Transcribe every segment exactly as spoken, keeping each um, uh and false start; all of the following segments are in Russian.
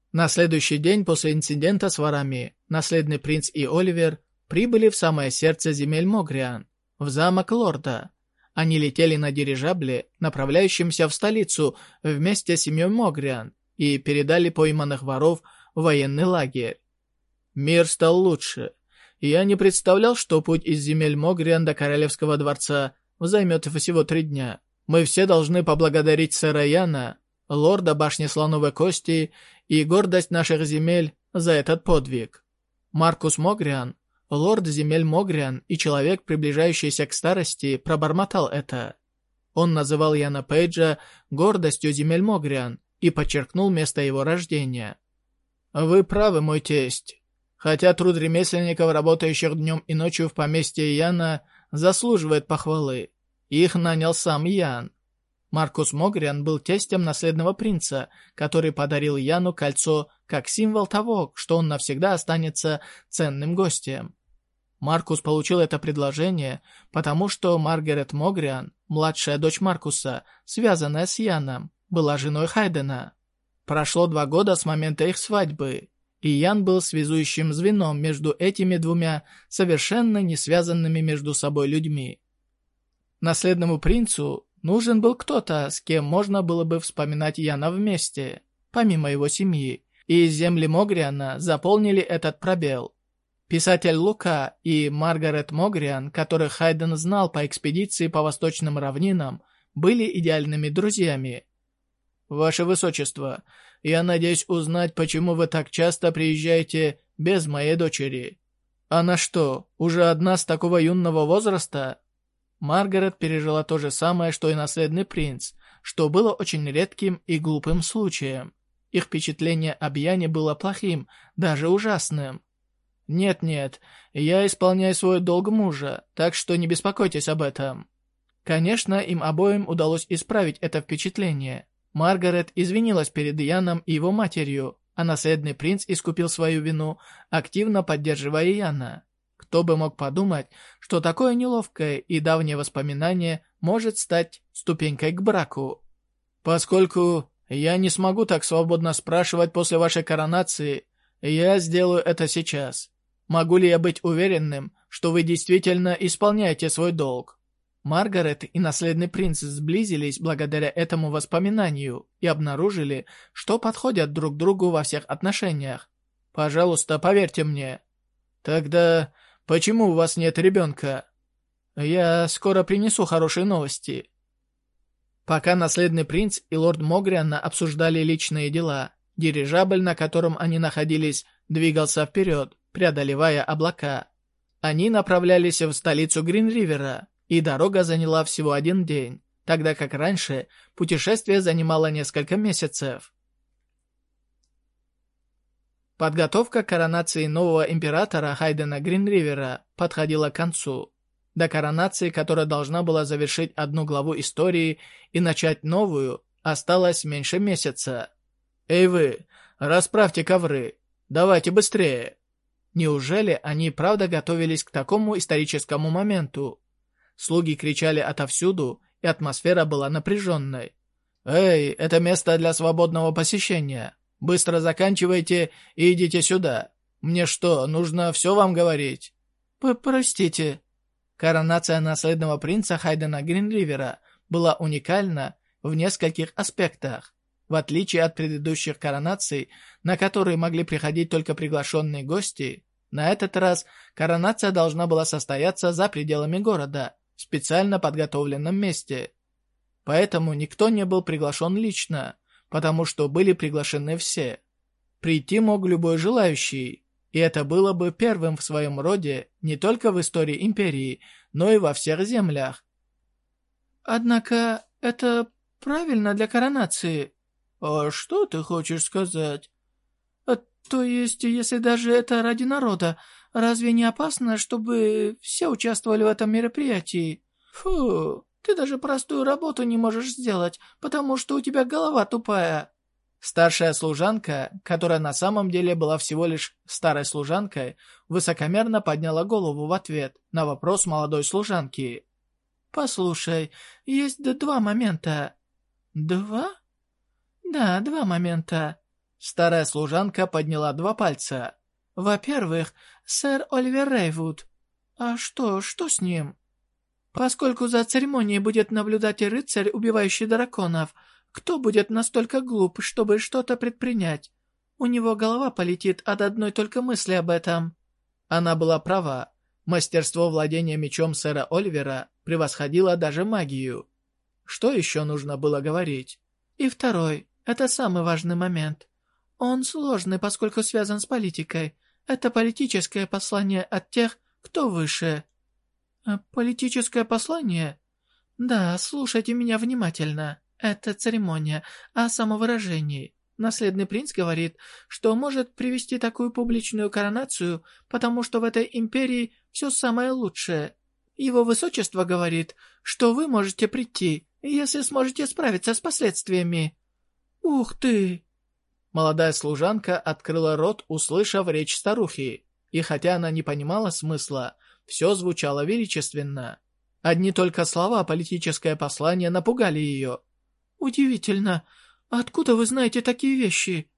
На следующий день после инцидента с ворами, наследный принц и Оливер прибыли в самое сердце земель Могриан, в замок лорда. Они летели на дирижабле, направляющемся в столицу вместе с семьей Могриан, и передали пойманных воров в военный лагерь. Мир стал лучше. Я не представлял, что путь из земель Могриан до Королевского дворца займет всего три дня. Мы все должны поблагодарить сэра Яна, лорда башни Слоновой Кости и гордость наших земель за этот подвиг. Маркус Могриан, лорд земель Могриан и человек, приближающийся к старости, пробормотал это. Он называл Яна Пейджа гордостью земель Могриан и подчеркнул место его рождения. «Вы правы, мой тесть. Хотя труд ремесленников, работающих днем и ночью в поместье Яна, заслуживает похвалы. Их нанял сам Ян». Маркус Могриан был тестем наследного принца, который подарил Яну кольцо как символ того, что он навсегда останется ценным гостем. Маркус получил это предложение, потому что Маргарет Могриан, младшая дочь Маркуса, связанная с Яном, была женой Хайдена. Прошло два года с момента их свадьбы, и Ян был связующим звеном между этими двумя совершенно не связанными между собой людьми. Наследному принцу нужен был кто-то, с кем можно было бы вспоминать Яна вместе, помимо его семьи, и земли Могриана заполнили этот пробел. Писатель Лука и Маргарет Могриан, которых Хайден знал по экспедиции по восточным равнинам, были идеальными друзьями. «Ваше Высочество, я надеюсь узнать, почему вы так часто приезжаете без моей дочери. Она что, уже одна с такого юного возраста?» Маргарет пережила то же самое, что и наследный принц, что было очень редким и глупым случаем. Их впечатление об Яне было плохим, даже ужасным. «Нет-нет, я исполняю свой долг мужа, так что не беспокойтесь об этом». Конечно, им обоим удалось исправить это впечатление. Маргарет извинилась перед Яном и его матерью, а наследный принц искупил свою вину, активно поддерживая Яна. Кто бы мог подумать, что такое неловкое и давнее воспоминание может стать ступенькой к браку. «Поскольку я не смогу так свободно спрашивать после вашей коронации, я сделаю это сейчас. Могу ли я быть уверенным, что вы действительно исполняете свой долг?» Маргарет и наследный принц сблизились благодаря этому воспоминанию и обнаружили, что подходят друг другу во всех отношениях. «Пожалуйста, поверьте мне». «Тогда почему у вас нет ребенка?» «Я скоро принесу хорошие новости». Пока наследный принц и лорд Могриан обсуждали личные дела, дирижабль, на котором они находились, двигался вперед, преодолевая облака. Они направлялись в столицу Гринривера, и дорога заняла всего один день, тогда как раньше путешествие занимало несколько месяцев. Подготовка к коронации нового императора Хайдена Гринривера подходила к концу. До коронации, которая должна была завершить одну главу истории и начать новую, осталось меньше месяца. «Эй вы, расправьте ковры! Давайте быстрее!» Неужели они правда готовились к такому историческому моменту? Слуги кричали отовсюду, и атмосфера была напряженной. «Эй, это место для свободного посещения! Быстро заканчивайте и идите сюда! Мне что, нужно все вам говорить?» «Простите». Коронация наследного принца Хайдена Гринривера была уникальна в нескольких аспектах. В отличие от предыдущих коронаций, на которые могли приходить только приглашенные гости, на этот раз коронация должна была состояться за пределами города, в специально подготовленном месте. Поэтому никто не был приглашен лично, потому что были приглашены все. Прийти мог любой желающий, и это было бы первым в своем роде не только в истории империи, но и во всех землях. «Однако это правильно для коронации». «А что ты хочешь сказать?» «То есть, если даже это ради народа, разве не опасно, чтобы все участвовали в этом мероприятии? Фу, ты даже простую работу не можешь сделать, потому что у тебя голова тупая». Старшая служанка, которая на самом деле была всего лишь старой служанкой, высокомерно подняла голову в ответ на вопрос молодой служанки. «Послушай, есть два момента». «Два?» «Да, два момента. Старая служанка подняла два пальца. Во-первых, сэр Оливер Рейвуд. А что, что с ним? Поскольку за церемонией будет наблюдать и рыцарь, убивающий драконов, кто будет настолько глуп, чтобы что-то предпринять? У него голова полетит от одной только мысли об этом. Она была права. Мастерство владения мечом сэра Оливера превосходило даже магию. Что еще нужно было говорить? И второй, это самый важный момент. Он сложный, поскольку связан с политикой. Это политическое послание от тех, кто выше. Политическое послание? Да, слушайте меня внимательно. Это церемония о самовыражении. Наследный принц говорит, что может привести такую публичную коронацию, потому что в этой империи все самое лучшее. Его высочество говорит, что вы можете прийти, если сможете справиться с последствиями. Ух ты! Молодая служанка открыла рот, услышав речь старухи, и хотя она не понимала смысла, все звучало величественно. Одни только слова «политическое послание» напугали ее. «Удивительно! Откуда вы знаете такие вещи?»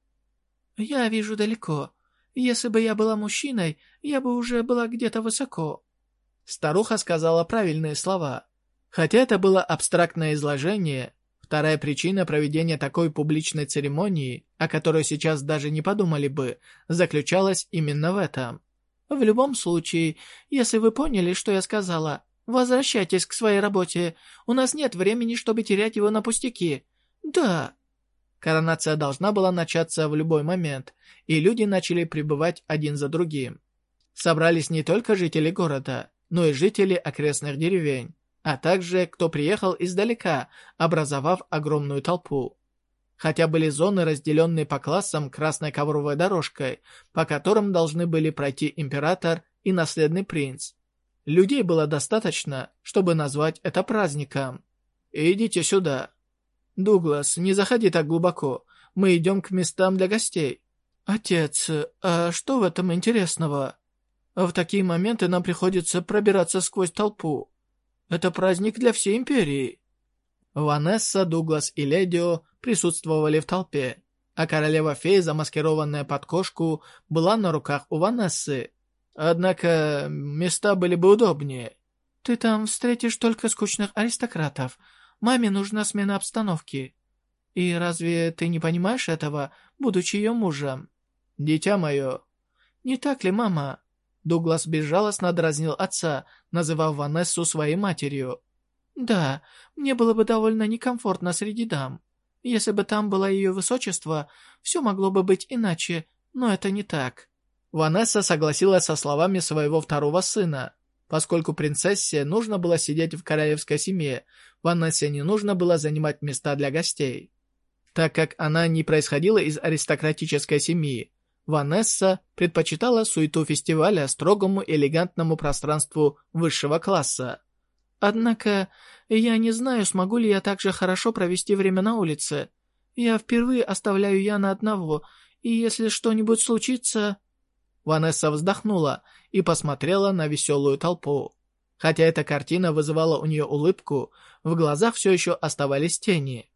«Я вижу далеко. Если бы я была мужчиной, я бы уже была где-то высоко». Старуха сказала правильные слова. Хотя это было абстрактное изложение, вторая причина проведения такой публичной церемонии, о которой сейчас даже не подумали бы, заключалась именно в этом. В любом случае, если вы поняли, что я сказала, возвращайтесь к своей работе. У нас нет времени, чтобы терять его на пустяки. Да. Коронация должна была начаться в любой момент, и люди начали прибывать один за другим. Собрались не только жители города, но и жители окрестных деревень, а также кто приехал издалека, образовав огромную толпу. Хотя были зоны, разделенные по классам красной ковровой дорожкой, по которым должны были пройти император и наследный принц. Людей было достаточно, чтобы назвать это праздником. «Идите сюда». «Дуглас, не заходи так глубоко. Мы идем к местам для гостей». «Отец, а что в этом интересного?» «В такие моменты нам приходится пробираться сквозь толпу. Это праздник для всей империи». Ванесса, Дуглас и Ледио присутствовали в толпе, а королева-фея, замаскированная под кошку, была на руках у Ванессы. Однако места были бы удобнее. «Ты там встретишь только скучных аристократов. Маме нужна смена обстановки. И разве ты не понимаешь этого, будучи ее мужем?» «Дитя мое». «Не так ли, мама?» Дуглас безжалостно дразнил отца, называв Ванессу своей матерью. «Да, мне было бы довольно некомфортно среди дам. Если бы там было ее высочество, все могло бы быть иначе, но это не так». Ванесса согласилась со словами своего второго сына. Поскольку принцессе нужно было сидеть в королевской семье, Ванессе не нужно было занимать места для гостей. Так как она не происходила из аристократической семьи, Ванесса предпочитала суету фестиваля строгому элегантному пространству высшего класса. «Однако, я не знаю, смогу ли я так же хорошо провести время на улице. Я впервые оставляю Яна одного, и если что-нибудь случится...» Ванесса вздохнула и посмотрела на веселую толпу. Хотя эта картина вызывала у нее улыбку, в глазах все еще оставались тени.